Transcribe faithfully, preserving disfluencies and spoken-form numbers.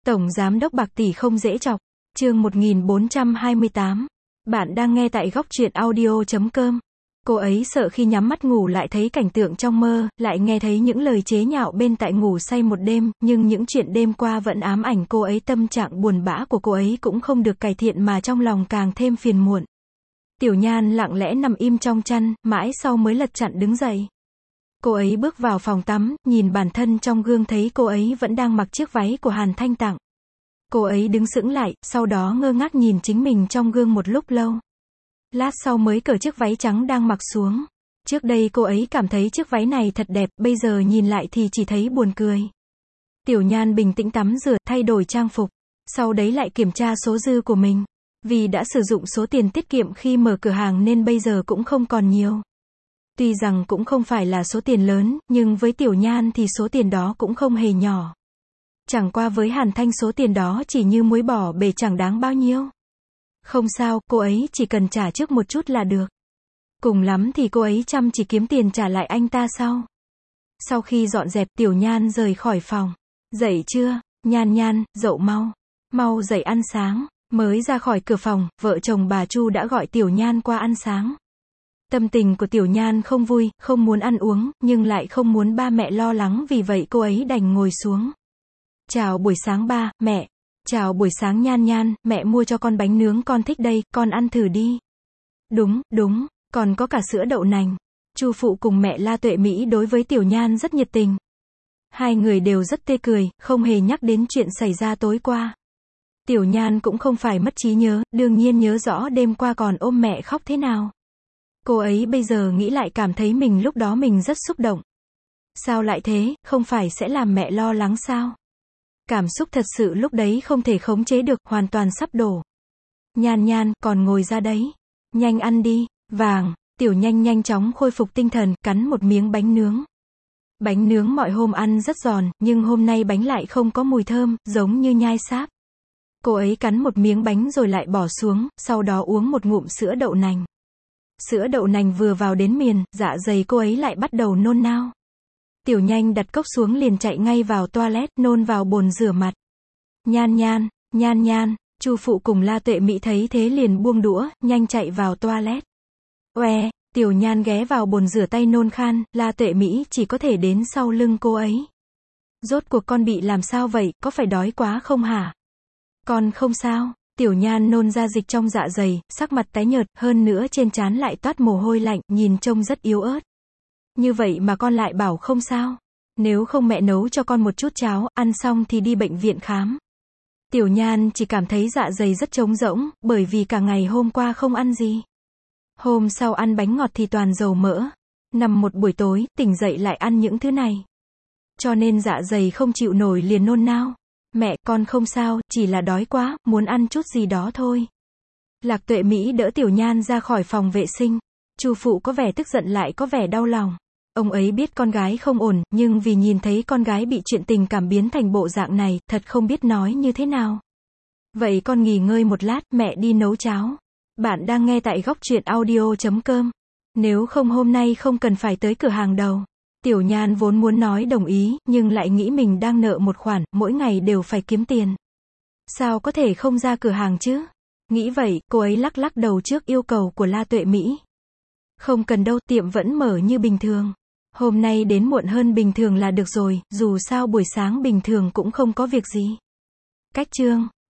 Tổng giám đốc bạc tỷ không dễ chọc. Chương một nghìn bốn trăm hai mươi tám. Bạn đang nghe tại góc truyện audio chấm com. Cô ấy sợ khi nhắm mắt ngủ lại thấy cảnh tượng trong mơ, lại nghe thấy những lời chế nhạo bên tại ngủ say một đêm, nhưng những chuyện đêm qua vẫn ám ảnh cô ấy. Tâm trạng buồn bã của cô ấy cũng không được cải thiện mà trong lòng càng thêm phiền muộn. Tiểu Nhan lặng lẽ nằm im trong chăn, mãi sau mới lật chặn đứng dậy. Cô ấy bước vào phòng tắm, nhìn bản thân trong gương thấy cô ấy vẫn đang mặc chiếc váy của Hàn Thanh tặng. Cô ấy đứng sững lại, sau đó ngơ ngác nhìn chính mình trong gương một lúc lâu. Lát sau mới cởi chiếc váy trắng đang mặc xuống. Trước đây cô ấy cảm thấy chiếc váy này thật đẹp, bây giờ nhìn lại thì chỉ thấy buồn cười. Tiểu Nhan bình tĩnh tắm rửa, thay đổi trang phục. Sau đấy lại kiểm tra số dư của mình. Vì đã sử dụng số tiền tiết kiệm khi mở cửa hàng nên bây giờ cũng không còn nhiều. Tuy rằng cũng không phải là số tiền lớn, nhưng với Tiểu Nhan thì số tiền đó cũng không hề nhỏ. Chẳng qua với Hàn Thanh số tiền đó chỉ như muối bỏ bể, chẳng đáng bao nhiêu. Không sao, cô ấy chỉ cần trả trước một chút là được. Cùng lắm thì cô ấy chăm chỉ kiếm tiền trả lại anh ta sau. Sau khi dọn dẹp, Tiểu Nhan rời khỏi phòng. Dậy chưa? Nhan Nhan, dậu mau. Mau dậy ăn sáng. Mới ra khỏi cửa phòng, vợ chồng bà Chu đã gọi Tiểu Nhan qua ăn sáng. Tâm tình của Tiểu Nhan không vui, không muốn ăn uống, nhưng lại không muốn ba mẹ lo lắng, vì vậy cô ấy đành ngồi xuống. Chào buổi sáng ba, mẹ. Chào buổi sáng Nhan Nhan, mẹ mua cho con bánh nướng con thích đây, con ăn thử đi. Đúng, đúng, còn có cả sữa đậu nành. Chu phụ cùng mẹ La Tuệ Mỹ đối với Tiểu Nhan rất nhiệt tình. Hai người đều rất tươi cười, không hề nhắc đến chuyện xảy ra tối qua. Tiểu Nhan cũng không phải mất trí nhớ, đương nhiên nhớ rõ đêm qua còn ôm mẹ khóc thế nào. Cô ấy bây giờ nghĩ lại cảm thấy mình lúc đó mình rất xúc động. Sao lại thế, không phải sẽ làm mẹ lo lắng sao? Cảm xúc thật sự lúc đấy không thể khống chế được, hoàn toàn sắp đổ. Nhan Nhan, còn ngồi ra đấy. Nhanh ăn đi, vàng. Tiểu Nhanh nhanh chóng khôi phục tinh thần, cắn một miếng bánh nướng. Bánh nướng mọi hôm ăn rất giòn, nhưng hôm nay bánh lại không có mùi thơm, giống như nhai sáp. Cô ấy cắn một miếng bánh rồi lại bỏ xuống, sau đó uống một ngụm sữa đậu nành. Sữa đậu nành vừa vào đến miền, dạ dày cô ấy lại bắt đầu nôn nao. Tiểu Nhanh đặt cốc xuống liền chạy ngay vào toilet, nôn vào bồn rửa mặt. Nhan Nhan, Nhan Nhan, Chu phụ cùng La Tuệ Mỹ thấy thế liền buông đũa, nhanh chạy vào toilet. Oe, Tiểu Nhan ghé vào bồn rửa tay nôn khan, La Tuệ Mỹ chỉ có thể đến sau lưng cô ấy. Rốt cuộc con bị làm sao vậy, có phải đói quá không hả? Con không sao. Tiểu Nhan nôn ra dịch trong dạ dày, sắc mặt tái nhợt, hơn nữa trên trán lại toát mồ hôi lạnh, nhìn trông rất yếu ớt. Như vậy mà con lại bảo không sao. Nếu không mẹ nấu cho con một chút cháo, ăn xong thì đi bệnh viện khám. Tiểu Nhan chỉ cảm thấy dạ dày rất trống rỗng, bởi vì cả ngày hôm qua không ăn gì. Hôm sau ăn bánh ngọt thì toàn dầu mỡ. Nằm một buổi tối, tỉnh dậy lại ăn những thứ này. Cho nên dạ dày không chịu nổi liền nôn nao. Mẹ, con không sao, chỉ là đói quá, muốn ăn chút gì đó thôi. Lạc Tuệ Mỹ đỡ Tiểu Nhan ra khỏi phòng vệ sinh. Chu phụ có vẻ tức giận lại có vẻ đau lòng. Ông ấy biết con gái không ổn, nhưng vì nhìn thấy con gái bị chuyện tình cảm biến thành bộ dạng này, thật không biết nói như thế nào. Vậy con nghỉ ngơi một lát, mẹ đi nấu cháo. Bạn đang nghe tại góc truyện audio chấm com. Nếu không hôm nay không cần phải tới cửa hàng đâu. Tiểu Nhan vốn muốn nói đồng ý, nhưng lại nghĩ mình đang nợ một khoản, mỗi ngày đều phải kiếm tiền. Sao có thể không ra cửa hàng chứ? Nghĩ vậy, cô ấy lắc lắc đầu trước yêu cầu của La Tuệ Mỹ. Không cần đâu, tiệm vẫn mở như bình thường. Hôm nay đến muộn hơn bình thường là được rồi, dù sao buổi sáng bình thường cũng không có việc gì. Cách chương